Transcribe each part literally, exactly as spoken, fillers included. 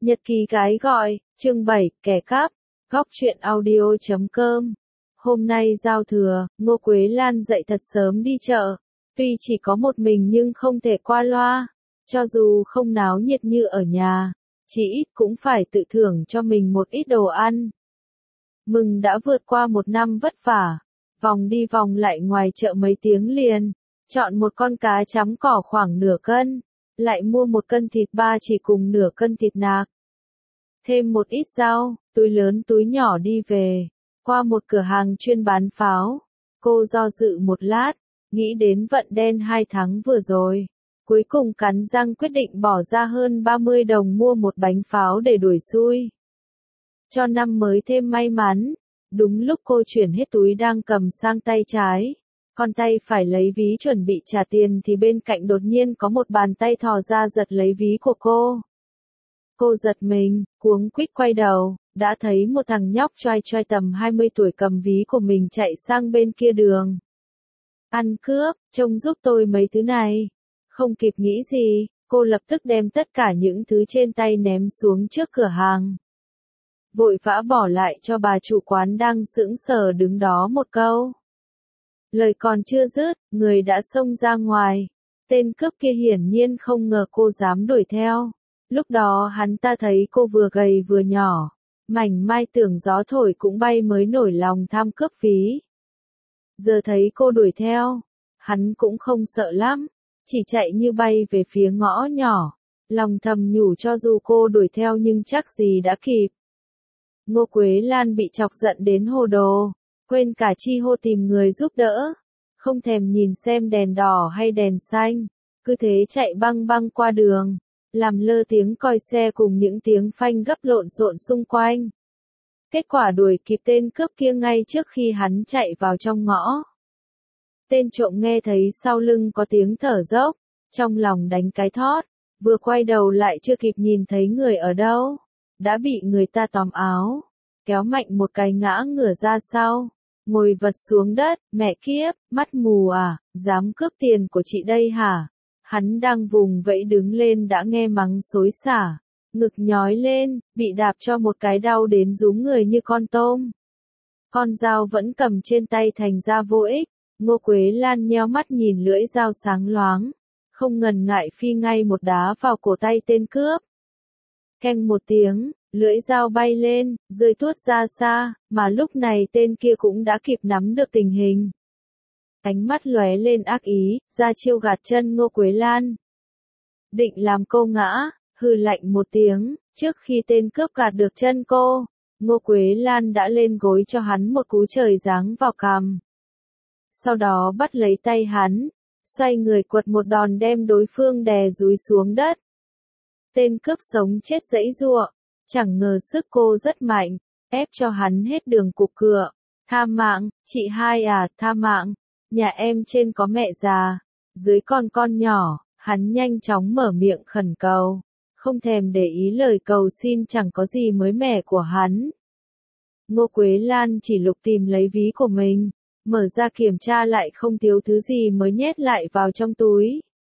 Nhật ký gái gọi, chương bảy, kẻ cắp, góc truyện audio chấm com. Hôm nay giao thừa, Ngô Quế Lan dậy thật sớm đi chợ. Tuy chỉ có một mình nhưng không thể qua loa. Cho dù không náo nhiệt như ở nhà, chỉ ít cũng phải tự thưởng cho mình một ít đồ ăn. Mừng đã vượt qua một năm vất vả. Vòng đi vòng lại ngoài chợ mấy tiếng liền. Chọn một con cá chấm cỏ khoảng nửa cân. Lại mua một cân thịt ba chỉ cùng nửa cân thịt nạc. Thêm một ít rau, túi lớn túi nhỏ đi về. Qua một cửa hàng chuyên bán pháo. Cô do dự một lát, nghĩ đến vận đen hai tháng vừa rồi. Cuối cùng cắn răng quyết định bỏ ra hơn ba mươi đồng mua một bánh pháo để đuổi xui. Cho năm mới thêm may mắn. Đúng lúc cô chuyển hết túi đang cầm sang tay trái. Con tay phải lấy ví chuẩn bị trả tiền thì bên cạnh đột nhiên có một bàn tay thò ra giật lấy ví của cô. Cô giật mình, cuống quýt quay đầu, đã thấy một thằng nhóc choai choai tầm hai mươi tuổi cầm ví của mình chạy sang bên kia đường. Ăn cướp, trông giúp tôi mấy thứ này. Không kịp nghĩ gì, cô lập tức đem tất cả những thứ trên tay ném xuống trước cửa hàng. Vội vã bỏ lại cho bà chủ quán đang sững sờ đứng đó một câu. Lời còn chưa dứt, người đã xông ra ngoài. Tên cướp kia hiển nhiên không ngờ cô dám đuổi theo. Lúc đó hắn ta thấy cô vừa gầy vừa nhỏ. Mảnh mai tưởng gió thổi cũng bay mới nổi lòng tham cướp phí. Giờ thấy cô đuổi theo, hắn cũng không sợ lắm. Chỉ chạy như bay về phía ngõ nhỏ. Lòng thầm nhủ cho dù cô đuổi theo nhưng chắc gì đã kịp. Ngô Quế Lan bị chọc giận đến hồ đồ. Quên cả chi hô tìm người giúp đỡ. Không thèm nhìn xem đèn đỏ hay đèn xanh. Cứ thế chạy băng băng qua đường. Làm lơ tiếng còi xe cùng những tiếng phanh gấp lộn xộn xung quanh. Kết quả đuổi kịp tên cướp kia ngay trước khi hắn chạy vào trong ngõ. Tên trộm nghe thấy sau lưng có tiếng thở dốc. Trong lòng đánh cái thót. Vừa quay đầu lại chưa kịp nhìn thấy người ở đâu. Đã bị người ta tóm áo. Kéo mạnh một cái ngã ngửa ra sau. Ngồi vật xuống đất, mẹ kiếp, mắt mù à, dám cướp tiền của chị đây hả? Hắn đang vùng vẫy đứng lên đã nghe mắng xối xả, ngực nhói lên, bị đạp cho một cái đau đến rúm người như con tôm. Con dao vẫn cầm trên tay thành ra vô ích, Ngô Quế Lan nheo mắt nhìn lưỡi dao sáng loáng, không ngần ngại phi ngay một đá vào cổ tay tên cướp. Keng một tiếng. Lưỡi dao bay lên, rơi tuốt ra xa, mà lúc này tên kia cũng đã kịp nắm được tình hình. Ánh mắt lóe lên ác ý, ra chiêu gạt chân Ngô Quế Lan. Định làm cô ngã, hừ lạnh một tiếng, trước khi tên cướp gạt được chân cô, Ngô Quế Lan đã lên gối cho hắn một cú trời giáng vào cằm. Sau đó bắt lấy tay hắn, xoay người quật một đòn đem đối phương đè dúi xuống đất. Tên cướp sống chết giãy giụa. Chẳng ngờ sức cô rất mạnh, ép cho hắn hết đường cục cựa. Tha mạng, chị hai à, tha mạng. Nhà em trên có mẹ già, dưới còn con nhỏ. Hắn nhanh chóng mở miệng khẩn cầu. Không thèm để ý lời cầu xin chẳng có gì mới mẻ của hắn. Ngô Quế Lan chỉ lục tìm lấy ví của mình. Mở ra kiểm tra lại không thiếu thứ gì mới nhét lại vào trong túi.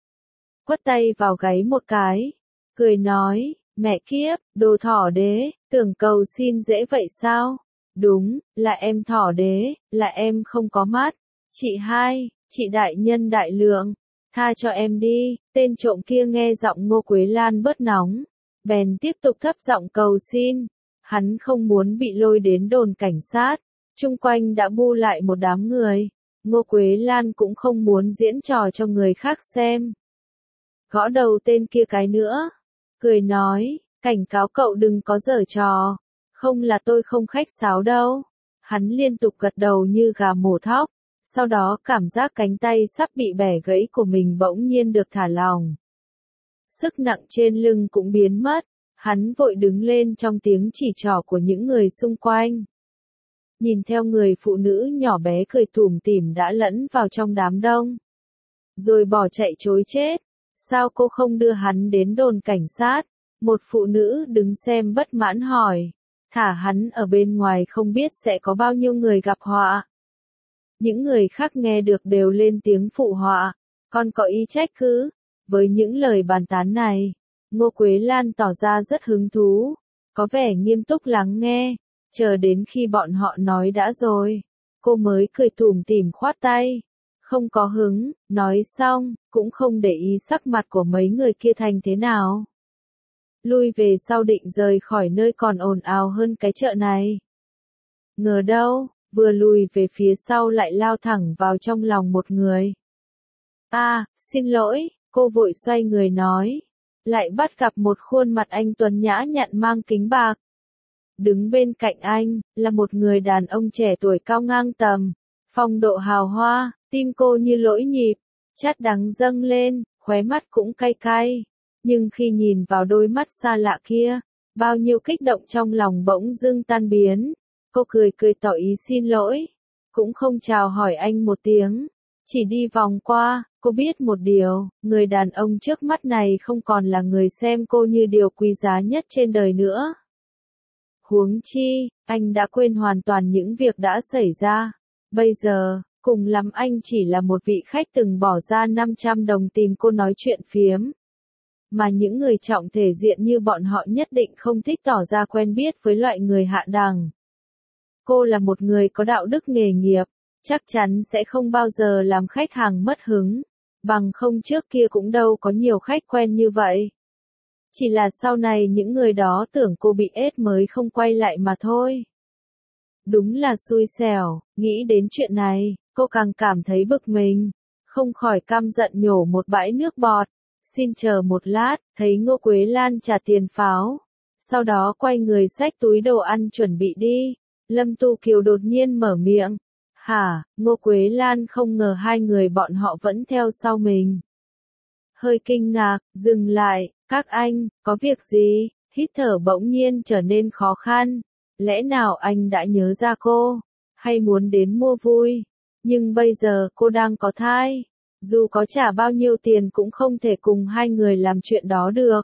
Quất tay vào gáy một cái. Cười nói. Mẹ kiếp, đồ thỏ đế, tưởng cầu xin dễ vậy sao? Đúng, là em thỏ đế, là em không có mắt. Chị hai, chị đại nhân đại lượng, tha cho em đi. Tên trộm kia nghe giọng Ngô Quế Lan bớt nóng, bèn tiếp tục thấp giọng cầu xin. Hắn không muốn bị lôi đến đồn cảnh sát, chung quanh đã bu lại một đám người. Ngô Quế Lan cũng không muốn diễn trò cho người khác xem. Gõ đầu tên kia cái nữa. Cười nói, cảnh cáo cậu đừng có giở trò, không là tôi không khách sáo đâu. Hắn liên tục gật đầu như gà mổ thóc, sau đó cảm giác cánh tay sắp bị bẻ gãy của mình bỗng nhiên được thả lỏng. Sức nặng trên lưng cũng biến mất, hắn vội đứng lên trong tiếng chỉ trỏ của những người xung quanh. Nhìn theo người phụ nữ nhỏ bé cười tủm tỉm đã lẫn vào trong đám đông, rồi bỏ chạy trối chết. Sao cô không đưa hắn đến đồn cảnh sát? Một phụ nữ đứng xem bất mãn hỏi. Thả hắn ở bên ngoài không biết sẽ có bao nhiêu người gặp họa. Những người khác nghe được đều lên tiếng phụ họa. Con có ý trách cứ. Với những lời bàn tán này, Ngô Quế Lan tỏ ra rất hứng thú, có vẻ nghiêm túc lắng nghe, chờ đến khi bọn họ nói đã rồi, cô mới cười tủm tỉm khoát tay. Không có hứng, nói xong, cũng không để ý sắc mặt của mấy người kia thành thế nào. Lui về sau định rời khỏi nơi còn ồn ào hơn cái chợ này. Ngờ đâu, vừa lùi về phía sau lại lao thẳng vào trong lòng một người. À, xin lỗi, cô vội xoay người nói. Lại bắt gặp một khuôn mặt anh tuấn nhã nhặn mang kính bạc. Đứng bên cạnh anh, là một người đàn ông trẻ tuổi cao ngang tầm, phong độ hào hoa, tim cô như lỗi nhịp, chát đắng dâng lên, khóe mắt cũng cay cay. Nhưng khi nhìn vào đôi mắt xa lạ kia, bao nhiêu kích động trong lòng bỗng dưng tan biến. Cô cười cười tỏ ý xin lỗi, cũng không chào hỏi anh một tiếng, chỉ đi vòng qua. Cô biết một điều, người đàn ông trước mắt này không còn là người xem cô như điều quý giá nhất trên đời nữa. Huống chi, anh đã quên hoàn toàn những việc đã xảy ra. Bây giờ, cùng lắm anh chỉ là một vị khách từng bỏ ra năm trăm đồng tìm cô nói chuyện phiếm. Mà những người trọng thể diện như bọn họ nhất định không thích tỏ ra quen biết với loại người hạ đẳng. Cô là một người có đạo đức nghề nghiệp, chắc chắn sẽ không bao giờ làm khách hàng mất hứng. Bằng không trước kia cũng đâu có nhiều khách quen như vậy. Chỉ là sau này những người đó tưởng cô bị ết mới không quay lại mà thôi. Đúng là xui xẻo, nghĩ đến chuyện này, cô càng cảm thấy bực mình, không khỏi căm giận nhổ một bãi nước bọt. Xin chờ một lát, thấy Ngô Quế Lan trả tiền pháo. Sau đó quay người xách túi đồ ăn chuẩn bị đi. Lâm Tu Kiều đột nhiên mở miệng. Hả, Ngô Quế Lan không ngờ hai người bọn họ vẫn theo sau mình. Hơi kinh ngạc, dừng lại, các anh, có việc gì? Hít thở bỗng nhiên trở nên khó khăn. Lẽ nào anh đã nhớ ra cô, hay muốn đến mua vui? Nhưng bây giờ cô đang có thai. Dù có trả bao nhiêu tiền cũng không thể cùng hai người làm chuyện đó được.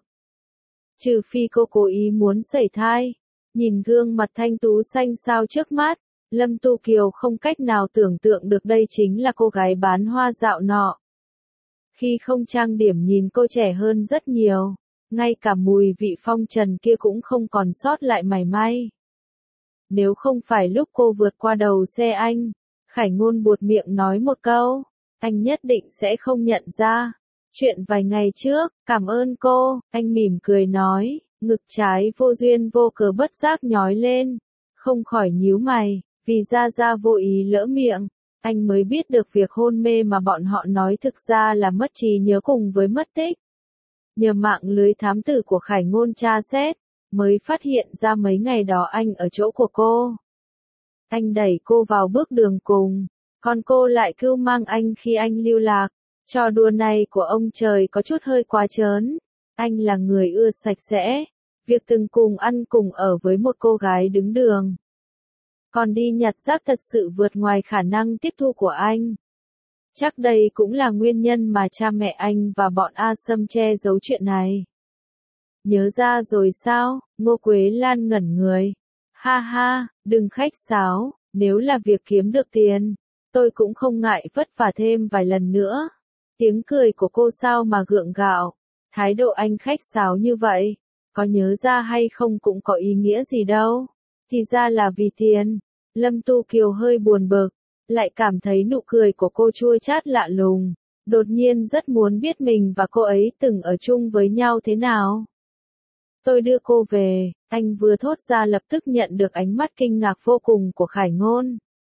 Trừ phi cô cố ý muốn sẩy thai. Nhìn gương mặt thanh tú xanh xao trước mắt, Lâm Tu Kiều không cách nào tưởng tượng được đây chính là cô gái bán hoa dạo nọ. Khi không trang điểm nhìn cô trẻ hơn rất nhiều, ngay cả mùi vị phong trần kia cũng không còn sót lại mảy may. Nếu không phải lúc cô vượt qua đầu xe anh, Khải Ngôn buột miệng nói một câu, anh nhất định sẽ không nhận ra. Chuyện vài ngày trước, cảm ơn cô, anh mỉm cười nói, ngực trái vô duyên vô cớ bất giác nhói lên, không khỏi nhíu mày, vì Gia Gia vô ý lỡ miệng, anh mới biết được việc hôn mê mà bọn họ nói thực ra là mất trí nhớ cùng với mất tích. Nhờ mạng lưới thám tử của Khải Ngôn tra xét, mới phát hiện ra mấy ngày đó anh ở chỗ của cô. Anh đẩy cô vào bước đường cùng, còn cô lại cưu mang anh khi anh lưu lạc. Trò đùa này của ông trời có chút hơi quá trớn. Anh là người ưa sạch sẽ. Việc từng cùng ăn cùng ở với một cô gái đứng đường. Còn đi nhặt rác thật sự vượt ngoài khả năng tiếp thu của anh. Chắc đây cũng là nguyên nhân mà cha mẹ anh và bọn A Sâm che giấu chuyện này. Nhớ ra rồi sao? Ngô Quế Lan ngẩn người. Ha ha, đừng khách sáo, nếu là việc kiếm được tiền, tôi cũng không ngại vất vả thêm vài lần nữa. Tiếng cười của cô sao mà gượng gạo, thái độ anh khách sáo như vậy, có nhớ ra hay không cũng có ý nghĩa gì đâu, thì ra là vì tiền. Lâm Tu Kiều hơi buồn bực, lại cảm thấy nụ cười của cô chua chát lạ lùng, đột nhiên rất muốn biết mình và cô ấy từng ở chung với nhau thế nào. Tôi đưa cô về, anh vừa thốt ra lập tức nhận được ánh mắt kinh ngạc vô cùng của Khải Ngôn.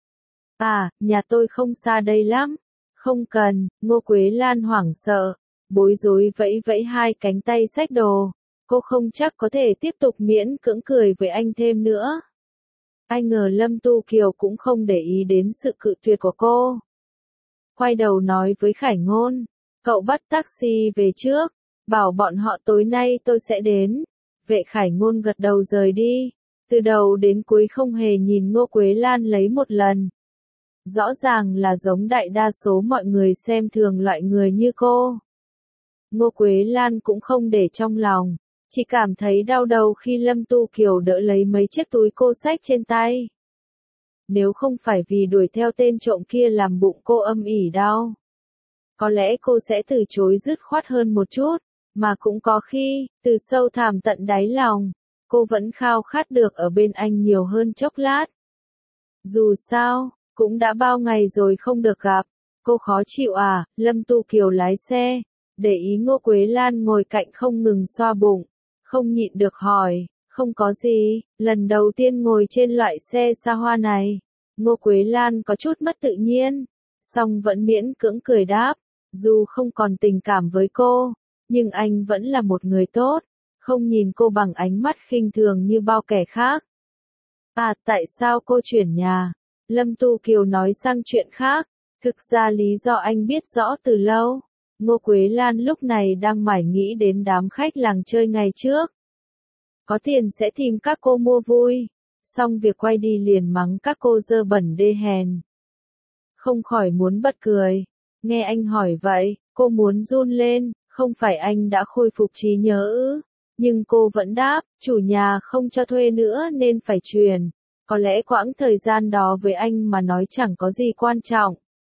À, nhà tôi không xa đây lắm. Không cần, Ngô Quế Lan hoảng sợ, bối rối vẫy vẫy hai cánh tay xách đồ. Cô không chắc có thể tiếp tục miễn cưỡng cười với anh thêm nữa. Ai ngờ Lâm Tu Kiều cũng không để ý đến sự cự tuyệt của cô. Quay đầu nói với Khải Ngôn, cậu bắt taxi về trước, bảo bọn họ tối nay tôi sẽ đến. Vệ Khải Ngôn gật đầu rời đi, từ đầu đến cuối không hề nhìn Ngô Quế Lan lấy một lần. Rõ ràng là giống đại đa số mọi người xem thường loại người như cô. Ngô Quế Lan cũng không để trong lòng, chỉ cảm thấy đau đầu khi Lâm Tu Kiều đỡ lấy mấy chiếc túi cô xách trên tay. Nếu không phải vì đuổi theo tên trộm kia làm bụng cô âm ỉ đau, có lẽ cô sẽ từ chối dứt khoát hơn một chút, Mà cũng có khi, từ sâu thẳm tận đáy lòng, cô vẫn khao khát được ở bên anh nhiều hơn chốc lát. Dù sao, cũng đã bao ngày rồi không được gặp, cô khó chịu à? Lâm Tu Kiều lái xe, để ý Ngô Quế Lan ngồi cạnh không ngừng xoa bụng, không nhịn được hỏi, không có gì, lần đầu tiên ngồi trên loại xe xa hoa này. Ngô Quế Lan có chút mất tự nhiên, song vẫn miễn cưỡng cười đáp, dù không còn tình cảm với cô, nhưng anh vẫn là một người tốt, không nhìn cô bằng ánh mắt khinh thường như bao kẻ khác. À, tại sao cô chuyển nhà? Lâm Tu Kiều nói sang chuyện khác, thực ra lý do anh biết rõ từ lâu. Ngô Quế Lan lúc này đang mải nghĩ đến đám khách làng chơi ngày trước. Có tiền sẽ tìm các cô mua vui, xong việc quay đi liền mắng các cô dơ bẩn đê hèn. Không khỏi muốn bật cười, nghe anh hỏi vậy, cô muốn run lên, không phải anh đã khôi phục trí nhớ ư? Nhưng cô vẫn đáp, chủ nhà không cho thuê nữa nên phải chuyển. Có lẽ quãng thời gian đó với anh mà nói chẳng có gì quan trọng.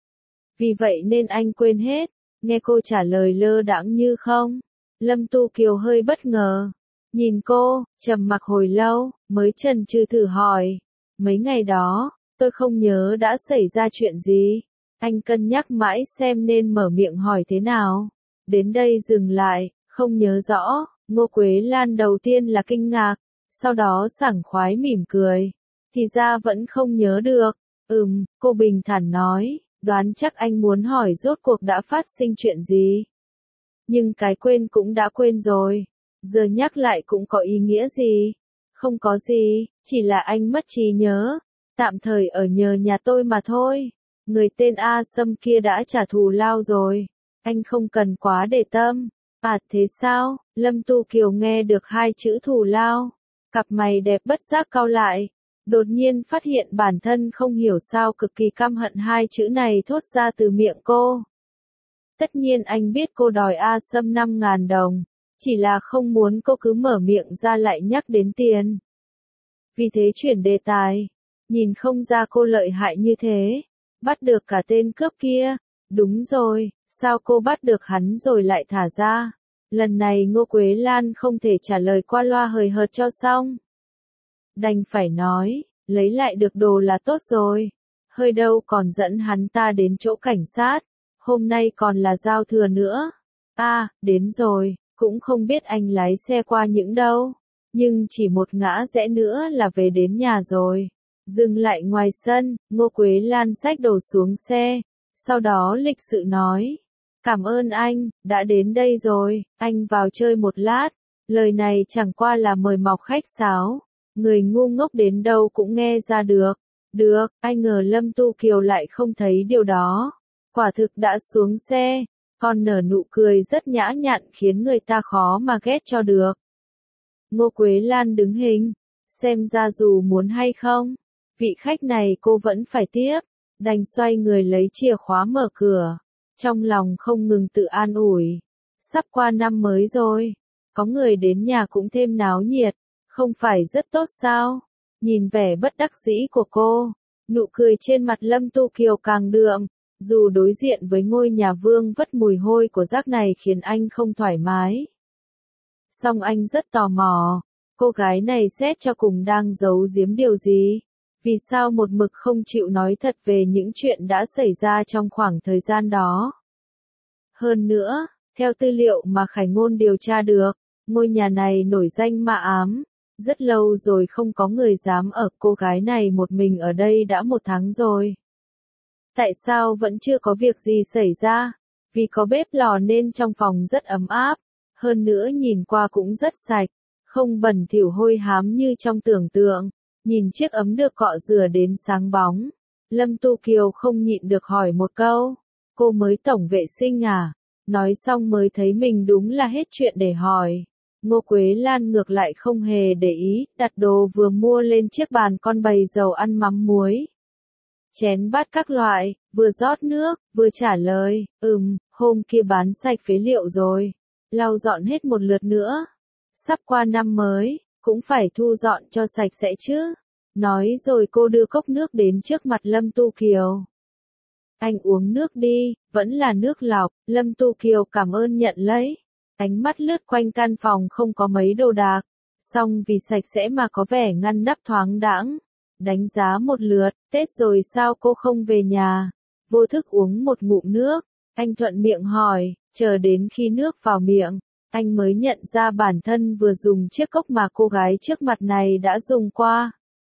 Vì vậy nên anh quên hết. Nghe cô trả lời lơ đãng như không. Lâm Tu Kiều hơi bất ngờ. Nhìn cô, trầm mặc hồi lâu, mới chần chừ thử hỏi. Mấy ngày đó, tôi không nhớ đã xảy ra chuyện gì. Anh cân nhắc mãi xem nên mở miệng hỏi thế nào. Đến đây dừng lại, không nhớ rõ. Ngô Quế Lan đầu tiên là kinh ngạc, sau đó sảng khoái mỉm cười. Thì ra vẫn không nhớ được. Ừm, cô bình thản nói, đoán chắc anh muốn hỏi rốt cuộc đã phát sinh chuyện gì. Nhưng cái quên cũng đã quên rồi. Giờ nhắc lại cũng có ý nghĩa gì? Không có gì, chỉ là anh mất trí nhớ. Tạm thời ở nhờ nhà tôi mà thôi. Người tên A Sâm kia đã trả thù lao rồi. Anh không cần quá để tâm. À thế sao? Lâm Tu Kiều nghe được hai chữ thù lao. Cặp mày đẹp bất giác cau lại. Đột nhiên phát hiện bản thân không hiểu sao cực kỳ căm hận hai chữ này thốt ra từ miệng cô. Tất nhiên anh biết cô đòi A Sâm năm ngàn đồng. Chỉ là không muốn cô cứ mở miệng ra lại nhắc đến tiền. Vì thế chuyển đề tài. Nhìn không ra cô lợi hại như thế. Bắt được cả tên cướp kia. Đúng rồi, sao cô bắt được hắn rồi lại thả ra? Lần này Ngô Quế Lan không thể trả lời qua loa hời hợt cho xong. Đành phải nói, lấy lại được đồ là tốt rồi. Hơi đâu còn dẫn hắn ta đến chỗ cảnh sát. Hôm nay còn là giao thừa nữa. À, đến rồi, cũng không biết anh lái xe qua những đâu. Nhưng chỉ một ngã rẽ nữa là về đến nhà rồi. Dừng lại ngoài sân, Ngô Quế Lan xách đồ xuống xe. Sau đó lịch sự nói. Cảm ơn anh, đã đến đây rồi, anh vào chơi một lát. Lời này chẳng qua là mời mọc khách sáo. Người ngu ngốc đến đâu cũng nghe ra được. Được, ai ngờ Lâm Tu Kiều lại không thấy điều đó. Quả thực đã xuống xe, còn nở nụ cười rất nhã nhặn khiến người ta khó mà ghét cho được. Ngô Quế Lan đứng hình, xem ra dù muốn hay không, vị khách này cô vẫn phải tiếp, đành xoay người lấy chìa khóa mở cửa. Trong lòng không ngừng tự an ủi. Sắp qua năm mới rồi, có người đến nhà cũng thêm náo nhiệt, không phải rất tốt sao? Nhìn vẻ bất đắc dĩ của cô, nụ cười trên mặt Lâm Tu Kiều càng đượm, dù đối diện với ngôi nhà vương vất mùi hôi của rác này khiến anh không thoải mái. Song anh rất tò mò, cô gái này xét cho cùng đang giấu giếm điều gì? Vì sao một mực không chịu nói thật về những chuyện đã xảy ra trong khoảng thời gian đó? Hơn nữa, theo tư liệu mà Khải Ngôn điều tra được, ngôi nhà này nổi danh ma ám. Rất lâu rồi không có người dám ở, cô gái này một mình ở đây đã một tháng rồi. Tại sao vẫn chưa có việc gì xảy ra? Vì có bếp lò nên trong phòng rất ấm áp. Hơn nữa nhìn qua cũng rất sạch, không bẩn thỉu hôi hám như trong tưởng tượng. Nhìn chiếc ấm được cọ rửa đến sáng bóng. Lâm Tu Kiều không nhịn được hỏi một câu. Cô mới tổng vệ sinh à? Nói xong mới thấy mình đúng là hết chuyện để hỏi. Ngô Quế Lan ngược lại không hề để ý, đặt đồ vừa mua lên chiếc bàn con bày dầu ăn mắm muối. Chén bát các loại, vừa rót nước, vừa trả lời, ừm, hôm kia bán sạch phế liệu rồi. Lau dọn hết một lượt nữa. Sắp qua năm mới, cũng phải thu dọn cho sạch sẽ chứ. Nói rồi cô đưa cốc nước đến trước mặt Lâm Tu Kiều. Anh uống nước đi, vẫn là nước lọc. Lâm Tu Kiều cảm ơn nhận lấy. Ánh mắt lướt quanh căn phòng không có mấy đồ đạc, song vì sạch sẽ mà có vẻ ngăn nắp thoáng đãng. Đánh giá một lượt, Tết rồi sao cô không về nhà? Vô thức uống một ngụm nước, anh thuận miệng hỏi, chờ đến khi nước vào miệng, anh mới nhận ra bản thân vừa dùng chiếc cốc mà cô gái trước mặt này đã dùng qua.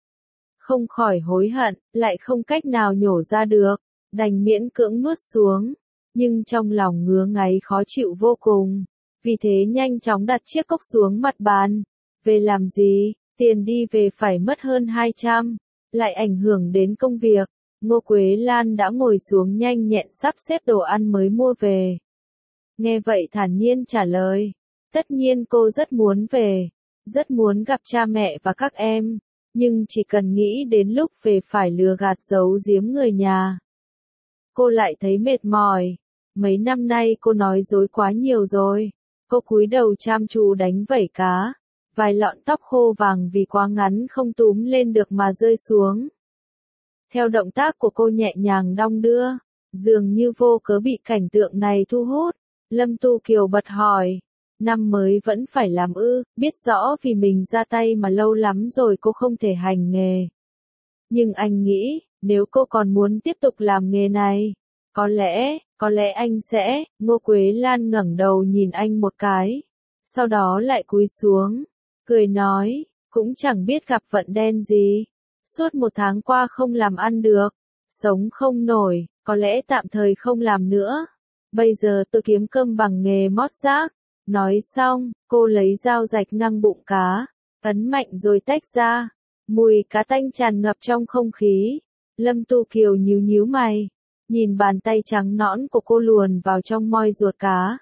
Không khỏi hối hận, lại không cách nào nhổ ra được, đành miễn cưỡng nuốt xuống, nhưng trong lòng ngứa ngáy khó chịu vô cùng, vì thế nhanh chóng đặt chiếc cốc xuống mặt bàn. Về làm gì, tiền đi về phải mất hơn hai trăm, lại ảnh hưởng đến công việc. Ngô Quế Lan đã ngồi xuống nhanh nhẹn sắp xếp đồ ăn mới mua về. Nghe vậy thản nhiên trả lời, tất nhiên cô rất muốn về, rất muốn gặp cha mẹ và các em, nhưng chỉ cần nghĩ đến lúc về phải lừa gạt giấu giếm người nhà. Cô lại thấy mệt mỏi, mấy năm nay cô nói dối quá nhiều rồi. Cô cúi đầu chăm chú đánh vẩy cá, vài lọn tóc khô vàng vì quá ngắn không túm lên được mà rơi xuống. Theo động tác của cô nhẹ nhàng đong đưa, dường như vô cớ bị cảnh tượng này thu hút, Lâm Tu Kiều bật hỏi, năm mới vẫn phải làm ư? Biết rõ vì mình ra tay mà lâu lắm rồi cô không thể hành nghề. Nhưng anh nghĩ, nếu cô còn muốn tiếp tục làm nghề này, có lẽ, có lẽ anh sẽ. Ngô Quế Lan ngẩng đầu nhìn anh một cái, sau đó lại cúi xuống, cười nói, cũng chẳng biết gặp vận đen gì. Suốt một tháng qua không làm ăn được, sống không nổi, có lẽ tạm thời không làm nữa. Bây giờ tôi kiếm cơm bằng nghề mót rác. Nói xong, cô lấy dao rạch ngang bụng cá, ấn mạnh rồi tách ra. Mùi cá tanh tràn ngập trong không khí. Lâm Tu Kiều nhíu nhíu mày, nhìn bàn tay trắng nõn của cô luồn vào trong moi ruột cá.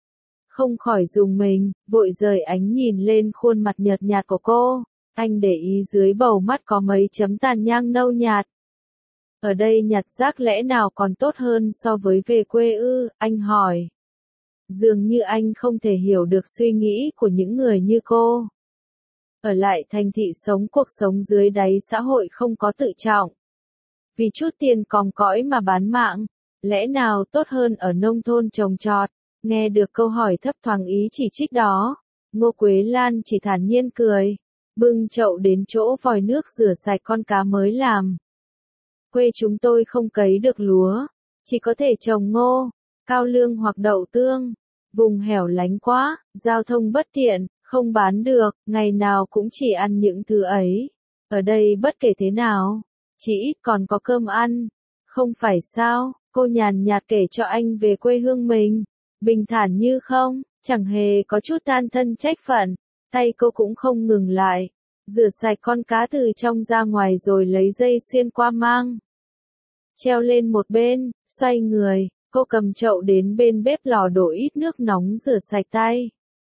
Không khỏi rùng mình, vội rời ánh nhìn lên khuôn mặt nhợt nhạt của cô. Anh để ý dưới bầu mắt có mấy chấm tàn nhang nâu nhạt. Ở đây nhặt rác lẽ nào còn tốt hơn so với về quê ư? Anh hỏi. Dường như anh không thể hiểu được suy nghĩ của những người như cô. Ở lại thành thị sống cuộc sống dưới đáy xã hội không có tự trọng. Vì chút tiền còng cõi mà bán mạng, lẽ nào tốt hơn ở nông thôn trồng trọt? Nghe được câu hỏi thấp thoáng ý chỉ trích đó, Ngô Quế Lan chỉ thản nhiên cười, bưng chậu đến chỗ vòi nước rửa sạch con cá mới làm. Quê chúng tôi không cấy được lúa, chỉ có thể trồng ngô, cao lương hoặc đậu tương. Vùng hẻo lánh quá, giao thông bất tiện, không bán được, ngày nào cũng chỉ ăn những thứ ấy. Ở đây bất kể thế nào, chỉ ít còn có cơm ăn. Không phải sao? Cô nhàn nhạt kể cho anh về quê hương mình, bình thản như không, chẳng hề có chút than thân trách phận. Tay cô cũng không ngừng lại, rửa sạch con cá từ trong ra ngoài rồi lấy dây xuyên qua mang. Treo lên một bên, xoay người, cô cầm chậu đến bên bếp lò đổ ít nước nóng rửa sạch tay.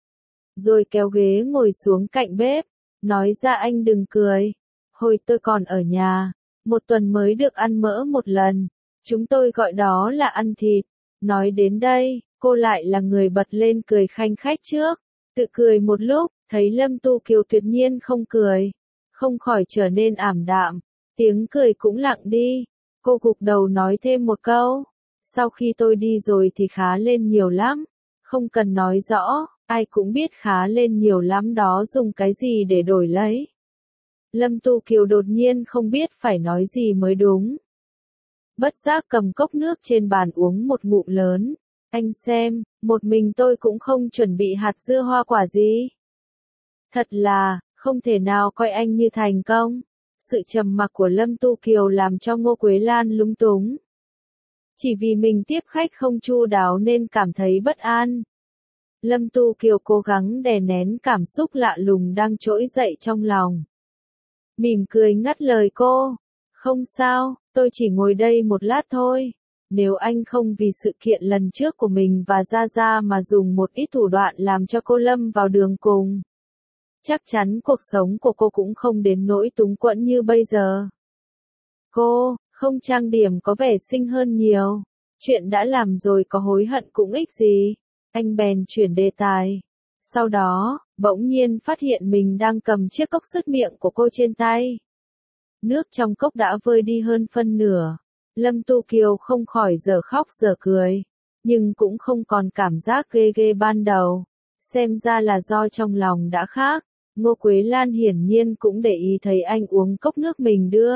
Rồi kéo ghế ngồi xuống cạnh bếp, nói ra anh đừng cười. Hồi tôi còn ở nhà, một tuần mới được ăn mỡ một lần, chúng tôi gọi đó là ăn thịt. Nói đến đây, cô lại là người bật lên cười khanh khách trước, tự cười một lúc, thấy Lâm Tu Kiều tuyệt nhiên không cười, không khỏi trở nên ảm đạm, tiếng cười cũng lặng đi. Cô gục đầu nói thêm một câu, sau khi tôi đi rồi thì khá lên nhiều lắm, không cần nói rõ, ai cũng biết khá lên nhiều lắm đó dùng cái gì để đổi lấy. Lâm Tu Kiều đột nhiên không biết phải nói gì mới đúng. Bất giác cầm cốc nước trên bàn uống một ngụm lớn, anh xem, một mình tôi cũng không chuẩn bị hạt dưa hoa quả gì. Thật là, không thể nào coi anh như thành công. Sự trầm mặc của Lâm Tu Kiều làm cho Ngô Quế Lan lúng túng. Chỉ vì mình tiếp khách không chu đáo nên cảm thấy bất an. Lâm Tu Kiều cố gắng đè nén cảm xúc lạ lùng đang trỗi dậy trong lòng. Mỉm cười ngắt lời cô. Không sao, tôi chỉ ngồi đây một lát thôi. Nếu anh không vì sự kiện lần trước của mình và Gia Gia mà dùng một ít thủ đoạn làm cho cô lâm vào đường cùng, chắc chắn cuộc sống của cô cũng không đến nỗi túng quẫn như bây giờ. Cô, không trang điểm có vẻ xinh hơn nhiều. Chuyện đã làm rồi có hối hận cũng ích gì. Anh bèn chuyển đề tài. Sau đó, bỗng nhiên phát hiện mình đang cầm chiếc cốc sứt miệng của cô trên tay. Nước trong cốc đã vơi đi hơn phân nửa. Lâm Tu Kiều không khỏi dở khóc dở cười, nhưng cũng không còn cảm giác ghê ghê ban đầu. xem ra là do trong lòng đã khác. Ngô Quế Lan hiển nhiên cũng để ý thấy anh uống cốc nước mình đưa.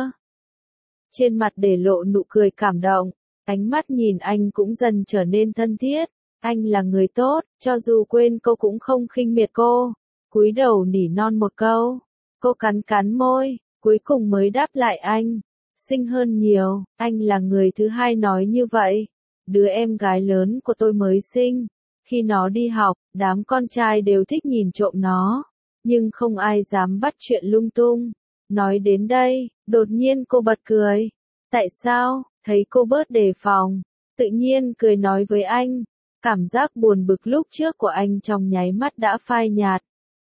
Trên mặt để lộ nụ cười cảm động, ánh mắt nhìn anh cũng dần trở nên thân thiết. Anh là người tốt, cho dù quên cô cũng không khinh miệt cô. Cúi đầu nỉ non một câu. Cô cắn cắn môi, cuối cùng mới đáp lại anh. Xinh hơn nhiều, anh là người thứ hai nói như vậy. Đứa em gái lớn của tôi mới sinh. Khi nó đi học, đám con trai đều thích nhìn trộm nó. Nhưng không ai dám bắt chuyện lung tung. Nói đến đây, đột nhiên cô bật cười. Tại sao? Thấy cô bớt đề phòng. Tự nhiên cười nói với anh. Cảm giác buồn bực lúc trước của anh trong nháy mắt đã phai nhạt.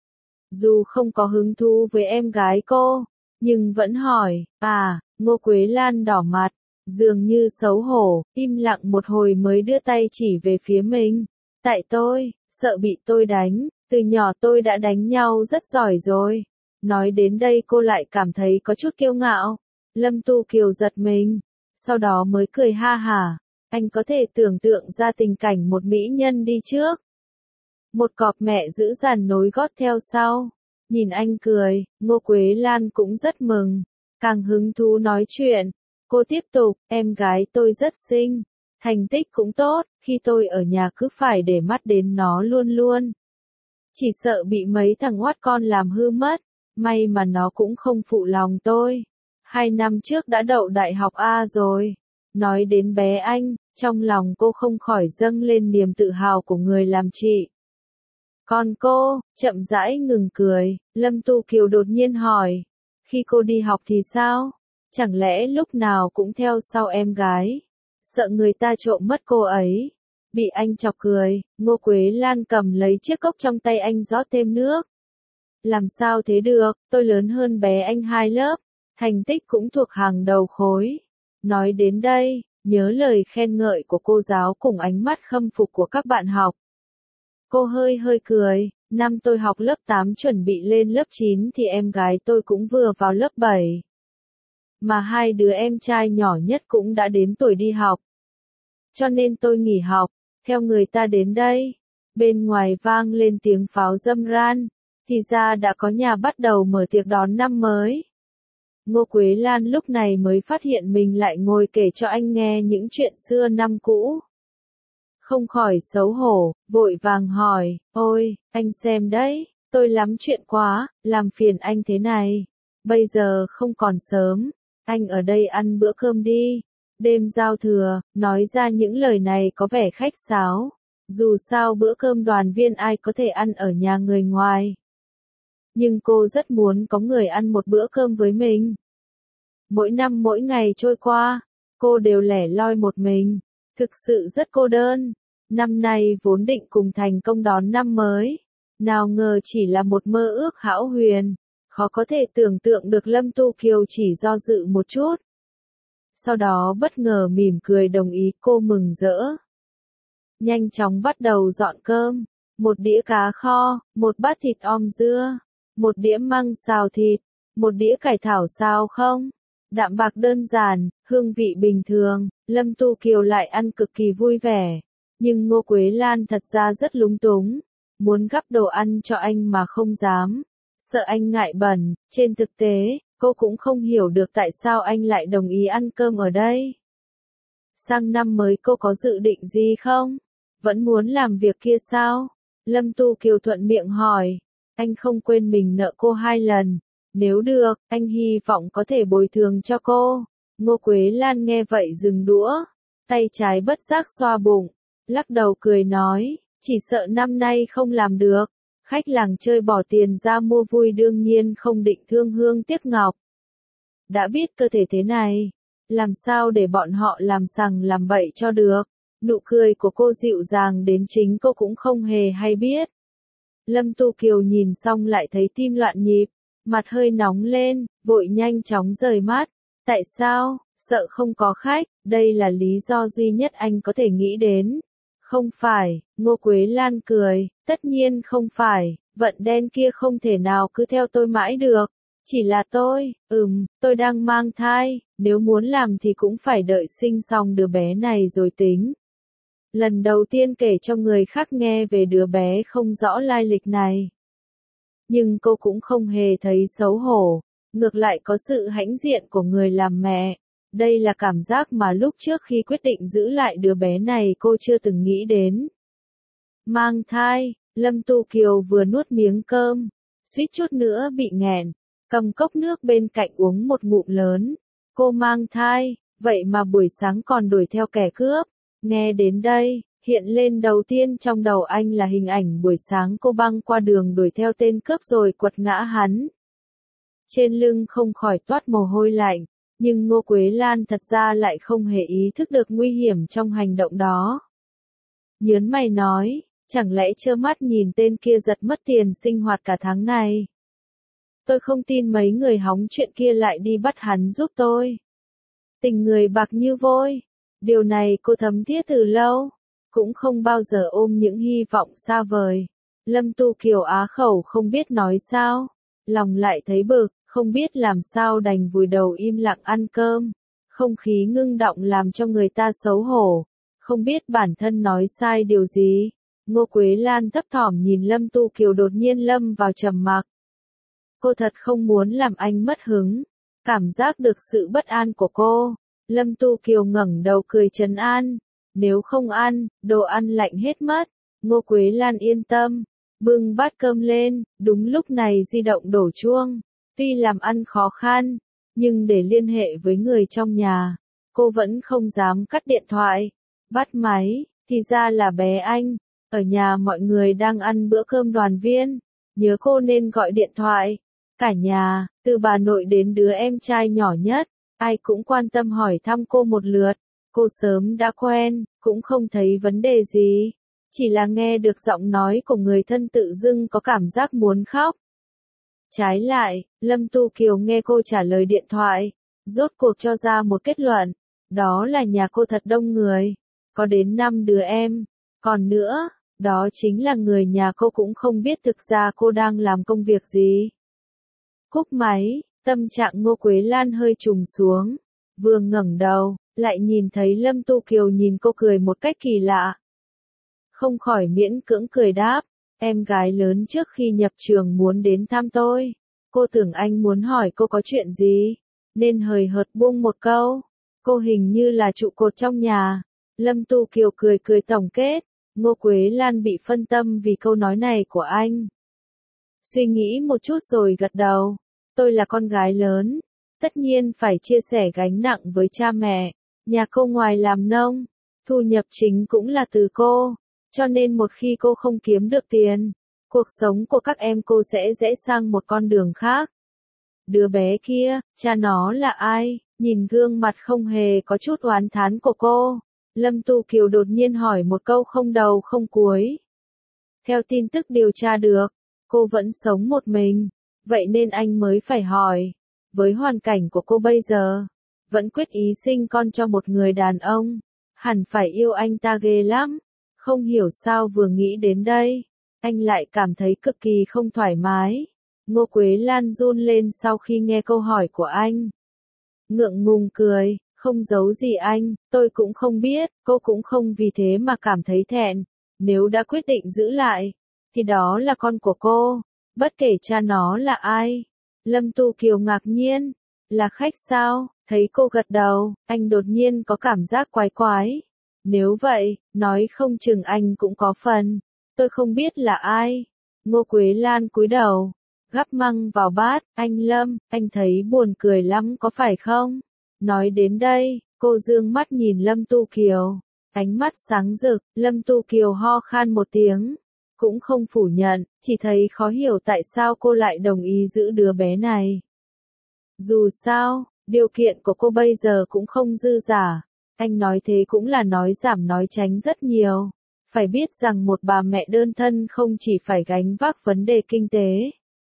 Dù không có hứng thú với em gái cô, nhưng vẫn hỏi, à, Ngô Quế Lan đỏ mặt, dường như xấu hổ, im lặng một hồi mới đưa tay chỉ về phía mình. Tại tôi, sợ bị tôi đánh, từ nhỏ tôi đã đánh nhau rất giỏi rồi. Nói đến đây cô lại cảm thấy có chút kiêu ngạo. Lâm Tu Kiều giật mình, sau đó mới cười ha hả. Anh có thể tưởng tượng ra tình cảnh một mỹ nhân đi trước. Một cọp mẹ giữ dàn nối gót theo sau. Nhìn anh cười, Ngô Quế Lan cũng rất mừng. Càng hứng thú nói chuyện. Cô tiếp tục, em gái tôi rất xinh. Thành tích cũng tốt, khi tôi ở nhà cứ phải để mắt đến nó luôn luôn. Chỉ sợ bị mấy thằng oát con làm hư mất. May mà nó cũng không phụ lòng tôi. Hai năm trước đã đậu đại học A rồi. Nói đến bé anh, trong lòng cô không khỏi dâng lên niềm tự hào của người làm chị. Còn cô, chậm rãi ngừng cười, Lâm Tu Kiều đột nhiên hỏi. Khi cô đi học thì sao? Chẳng lẽ lúc nào cũng theo sau em gái? Sợ người ta trộm mất cô ấy. Bị anh chọc cười, Ngô Quế Lan cầm lấy chiếc cốc trong tay anh rót thêm nước. Làm sao thế được, tôi lớn hơn bé anh hai lớp, thành tích cũng thuộc hàng đầu khối. Nói đến đây, nhớ lời khen ngợi của cô giáo cùng ánh mắt khâm phục của các bạn học. Cô hơi hơi cười, năm tôi học lớp tám chuẩn bị lên lớp chín thì em gái tôi cũng vừa vào lớp bảy. Mà hai đứa em trai nhỏ nhất cũng đã đến tuổi đi học. Cho nên tôi nghỉ học, theo người ta đến đây. Bên ngoài vang lên tiếng pháo râm ran, thì ra đã có nhà bắt đầu mở tiệc đón năm mới. Ngô Quế Lan lúc này mới phát hiện mình lại ngồi kể cho anh nghe những chuyện xưa năm cũ. Không khỏi xấu hổ, vội vàng hỏi, ôi, anh xem đấy, tôi lắm chuyện quá, làm phiền anh thế này. Bây giờ không còn sớm, anh ở đây ăn bữa cơm đi. Đêm giao thừa, nói ra những lời này có vẻ khách sáo. Dù sao bữa cơm đoàn viên ai có thể ăn ở nhà người ngoài. Nhưng cô rất muốn có người ăn một bữa cơm với mình. Mỗi năm mỗi ngày trôi qua, cô đều lẻ loi một mình, thực sự rất cô đơn. Năm nay vốn định cùng thành công đón năm mới, nào ngờ chỉ là một mơ ước hão huyền, khó có thể tưởng tượng được Lâm Tu Kiều chỉ do dự một chút. Sau đó bất ngờ mỉm cười đồng ý, cô mừng rỡ. Nhanh chóng bắt đầu dọn cơm, một đĩa cá kho, một bát thịt om dưa, một đĩa măng xào thịt, một đĩa cải thảo xào không. Đạm bạc đơn giản, hương vị bình thường, Lâm Tu Kiều lại ăn cực kỳ vui vẻ. Nhưng Ngô Quế Lan thật ra rất lúng túng, muốn gắp đồ ăn cho anh mà không dám, sợ anh ngại bẩn. Trên thực tế, cô cũng không hiểu được tại sao anh lại đồng ý ăn cơm ở đây. Sang năm mới cô có dự định gì không? Vẫn muốn làm việc kia sao? Lâm Tu Kiều thuận miệng hỏi. Anh không quên mình nợ cô hai lần. Nếu được, anh hy vọng có thể bồi thường cho cô. Ngô Quế Lan nghe vậy dừng đũa, tay trái bất giác xoa bụng, lắc đầu cười nói, chỉ sợ năm nay không làm được. Khách làng chơi bỏ tiền ra mua vui đương nhiên không định thương hương tiếc ngọc. Đã biết cơ thể thế này, làm sao để bọn họ làm sằng làm bậy cho được. Nụ cười của cô dịu dàng đến chính cô cũng không hề hay biết. Lâm Tu Kiều nhìn xong lại thấy tim loạn nhịp, mặt hơi nóng lên, vội nhanh chóng rời mắt. Tại sao? Sợ không có khách, đây là lý do duy nhất anh có thể nghĩ đến. Không phải, Ngô Quế Lan cười, tất nhiên không phải, vận đen kia không thể nào cứ theo tôi mãi được. Chỉ là tôi, ừm, tôi đang mang thai, nếu muốn làm thì cũng phải đợi sinh xong đứa bé này rồi tính. lần đầu tiên kể cho người khác nghe về đứa bé không rõ lai lịch này. Nhưng cô cũng không hề thấy xấu hổ, ngược lại có sự hãnh diện của người làm mẹ. Đây là cảm giác mà lúc trước khi quyết định giữ lại đứa bé này cô chưa từng nghĩ đến. Mang thai, Lâm Tu Kiều vừa nuốt miếng cơm, suýt chút nữa bị nghẹn, cầm cốc nước bên cạnh uống một ngụm lớn. Cô mang thai, vậy mà buổi sáng còn đuổi theo kẻ cướp. Nghe đến đây, hiện lên đầu tiên trong đầu anh là hình ảnh buổi sáng cô băng qua đường đuổi theo tên cướp rồi quật ngã hắn. Trên lưng không khỏi toát mồ hôi lạnh, nhưng Ngô Quế Lan thật ra lại không hề ý thức được nguy hiểm trong hành động đó. Nhớn mày nói, chẳng lẽ trơ mắt nhìn tên kia giật mất tiền sinh hoạt cả tháng này. Tôi không tin mấy người hóng chuyện kia lại đi bắt hắn giúp tôi. Tình người bạc như vôi, điều này cô thấm thiết từ lâu, cũng không bao giờ ôm những hy vọng xa vời. Lâm Tu Kiều á khẩu không biết nói sao, lòng lại thấy bực, không biết làm sao đành vùi đầu im lặng ăn cơm. Không khí ngưng động làm cho người ta xấu hổ, không biết bản thân nói sai điều gì. Ngô Quế Lan thấp thỏm nhìn Lâm Tu Kiều đột nhiên lâm vào trầm mặc. Cô thật không muốn làm anh mất hứng, cảm giác được sự bất an của cô. Lâm Tu Kiều ngẩng đầu cười trấn an, nếu không ăn, đồ ăn lạnh hết mất. Ngô Quế Lan yên tâm, bưng bát cơm lên, đúng lúc này di động đổ chuông. Tuy làm ăn khó khăn, nhưng để liên hệ với người trong nhà, cô vẫn không dám cắt điện thoại. Bắt máy, thì ra là bé Anh, ở nhà mọi người đang ăn bữa cơm đoàn viên, nhớ cô nên gọi điện thoại. Cả nhà, từ bà nội đến đứa em trai nhỏ nhất, ai cũng quan tâm hỏi thăm cô một lượt. Cô sớm đã quen, cũng không thấy vấn đề gì, chỉ là nghe được giọng nói của người thân tự dưng có cảm giác muốn khóc. Trái lại, Lâm Tu Kiều nghe cô trả lời điện thoại, rốt cuộc cho ra một kết luận, đó là nhà cô thật đông người, có đến năm đứa em, còn nữa, đó chính là người nhà cô cũng không biết thực ra cô đang làm công việc gì. Cúp máy, tâm trạng Ngô Quế Lan hơi trùng xuống, vừa ngẩng đầu, lại nhìn thấy Lâm Tu Kiều nhìn cô cười một cách kỳ lạ. Không khỏi miễn cưỡng cười đáp, em gái lớn trước khi nhập trường muốn đến thăm tôi. Cô tưởng anh muốn hỏi cô có chuyện gì, nên hời hợt buông một câu. Cô hình như là trụ cột trong nhà. Lâm Tu Kiều cười cười tổng kết, Ngô Quế Lan bị phân tâm vì câu nói này của anh. Suy nghĩ một chút rồi gật đầu, tôi là con gái lớn, tất nhiên phải chia sẻ gánh nặng với cha mẹ. Nhà cô ngoài làm nông, thu nhập chính cũng là từ cô, cho nên một khi cô không kiếm được tiền, cuộc sống của các em cô sẽ rẽ sang một con đường khác. Đứa bé kia, cha nó là ai? Nhìn gương mặt không hề có chút oán thán của cô, Lâm Tu Kiều đột nhiên hỏi một câu không đầu không cuối. Theo tin tức điều tra được, cô vẫn sống một mình, vậy nên anh mới phải hỏi. Với hoàn cảnh của cô bây giờ, vẫn quyết ý sinh con cho một người đàn ông, hẳn phải yêu anh ta ghê lắm. Không hiểu sao vừa nghĩ đến đây, anh lại cảm thấy cực kỳ không thoải mái. Ngô Quế Lan run lên sau khi nghe câu hỏi của anh. Ngượng ngùng cười, không giấu gì anh, tôi cũng không biết, cô cũng không vì thế mà cảm thấy thẹn. Nếu đã quyết định giữ lại, thì đó là con của cô, bất kể cha nó là ai. Lâm Tu Kiều ngạc nhiên, là khách sao? Thấy cô gật đầu, anh đột nhiên có cảm giác quái quái. Nếu vậy, nói không chừng anh cũng có phần. Tôi không biết là ai. Ngô Quế Lan cúi đầu, gắp măng vào bát. Anh Lâm, anh thấy buồn cười lắm có phải không? Nói đến đây, cô dương mắt nhìn Lâm Tu Kiều. Ánh mắt sáng rực, Lâm Tu Kiều ho khan một tiếng. Cũng không phủ nhận, chỉ thấy khó hiểu tại sao cô lại đồng ý giữ đứa bé này. Dù sao, điều kiện của cô bây giờ cũng không dư giả. Anh nói thế cũng là nói giảm nói tránh rất nhiều. Phải biết rằng một bà mẹ đơn thân không chỉ phải gánh vác vấn đề kinh tế,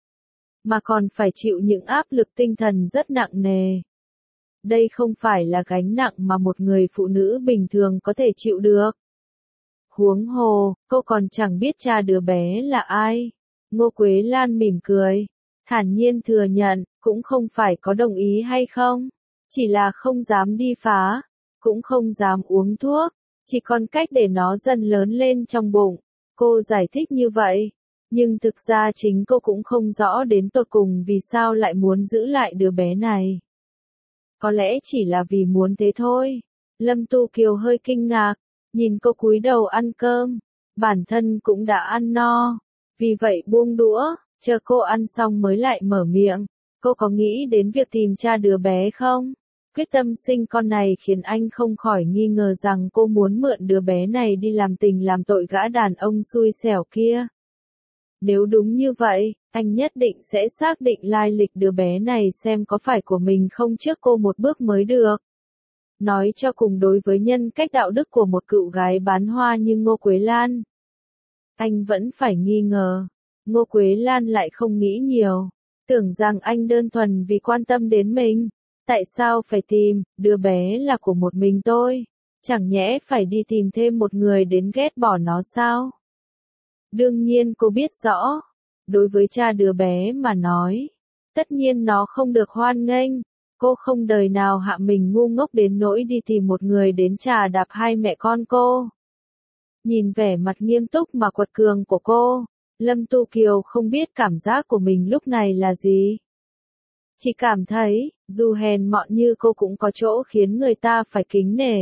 mà còn phải chịu những áp lực tinh thần rất nặng nề. Đây không phải là gánh nặng mà một người phụ nữ bình thường có thể chịu được. Huống hồ, cô còn chẳng biết cha đứa bé là ai. Ngô Quế Lan mỉm cười, thản nhiên thừa nhận, cũng không phải có đồng ý hay không, chỉ là không dám đi phá, cũng không dám uống thuốc, Chỉ còn cách để nó dần lớn lên trong bụng. Cô giải thích như vậy. Nhưng thực ra chính cô cũng không rõ đến tột cùng vì sao lại muốn giữ lại đứa bé này. Có lẽ chỉ là vì muốn thế thôi. Lâm Tu Kiều hơi kinh ngạc, nhìn cô cúi đầu ăn cơm. Bản thân cũng đã ăn no. Vì vậy buông đũa, chờ cô ăn xong mới lại mở miệng. Cô có nghĩ đến việc tìm cha đứa bé không? Quyết tâm sinh con này khiến anh không khỏi nghi ngờ rằng cô muốn mượn đứa bé này đi làm tình làm tội gã đàn ông xui xẻo kia. Nếu đúng như vậy, anh nhất định sẽ xác định lai lịch đứa bé này xem có phải của mình không trước cô một bước mới được. Nói cho cùng đối với nhân cách đạo đức của một cựu gái bán hoa như Ngô Quế Lan, anh vẫn phải nghi ngờ. Ngô Quế Lan lại không nghĩ nhiều, tưởng rằng anh đơn thuần vì quan tâm đến mình. Tại sao phải tìm, đứa bé là của một mình tôi, chẳng nhẽ phải đi tìm thêm một người đến ghét bỏ nó sao? Đương nhiên cô biết rõ, đối với cha đứa bé mà nói, tất nhiên nó không được hoan nghênh. Cô không đời nào hạ mình ngu ngốc đến nỗi đi tìm một người đến chà đạp hai mẹ con cô. Nhìn vẻ mặt nghiêm túc mà quật cường của cô, Lâm Tu Kiều không biết cảm giác của mình lúc này là gì. Chỉ cảm thấy, dù hèn mọn như cô cũng có chỗ khiến người ta phải kính nể.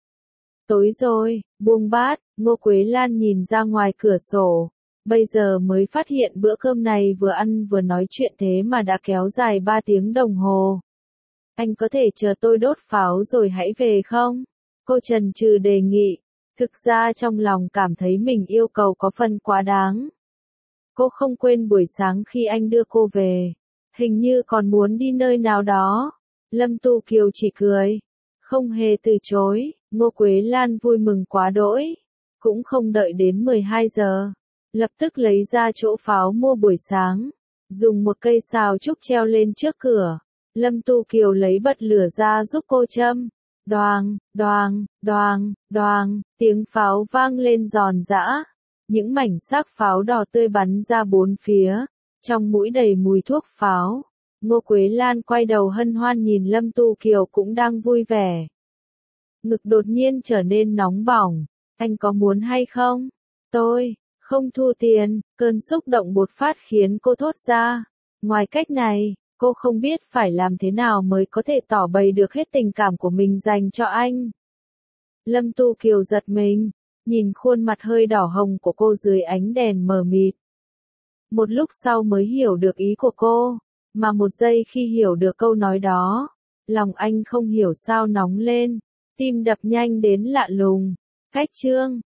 Tối rồi, buông bát, Ngô Quế Lan nhìn ra ngoài cửa sổ. Bây giờ mới phát hiện bữa cơm này vừa ăn vừa nói chuyện thế mà đã kéo dài ba tiếng đồng hồ. Anh có thể chờ tôi đốt pháo rồi hãy về không? Cô chần chừ đề nghị. Thực ra trong lòng cảm thấy mình yêu cầu có phần quá đáng. Cô không quên buổi sáng khi anh đưa cô về. Hình như còn muốn đi nơi nào đó. Lâm Tu Kiều chỉ cười. Không hề từ chối. Ngô Quế Lan vui mừng quá đỗi. Cũng không đợi đến mười hai giờ. Lập tức lấy ra chỗ pháo mua buổi sáng. Dùng một cây sào trúc treo lên trước cửa. Lâm Tu Kiều lấy bật lửa ra giúp cô châm. Đoàng, đoàng, đoàng, đoàng, tiếng pháo vang lên giòn giã. Những mảnh xác pháo đỏ tươi bắn ra bốn phía. Trong mũi đầy mùi thuốc pháo. Ngô Quế Lan quay đầu hân hoan nhìn Lâm Tu Kiều cũng đang vui vẻ. Ngực đột nhiên trở nên nóng bỏng. Anh có muốn hay không? Tôi, không thu tiền. Cơn xúc động bột phát khiến cô thốt ra. Ngoài cách này, cô không biết phải làm thế nào mới có thể tỏ bày được hết tình cảm của mình dành cho anh. Lâm Tu Kiều giật mình, nhìn khuôn mặt hơi đỏ hồng của cô dưới ánh đèn mờ mịt. Một lúc sau mới hiểu được ý của cô, mà một giây khi hiểu được câu nói đó, lòng anh không hiểu sao nóng lên, tim đập nhanh đến lạ lùng. Khách trương.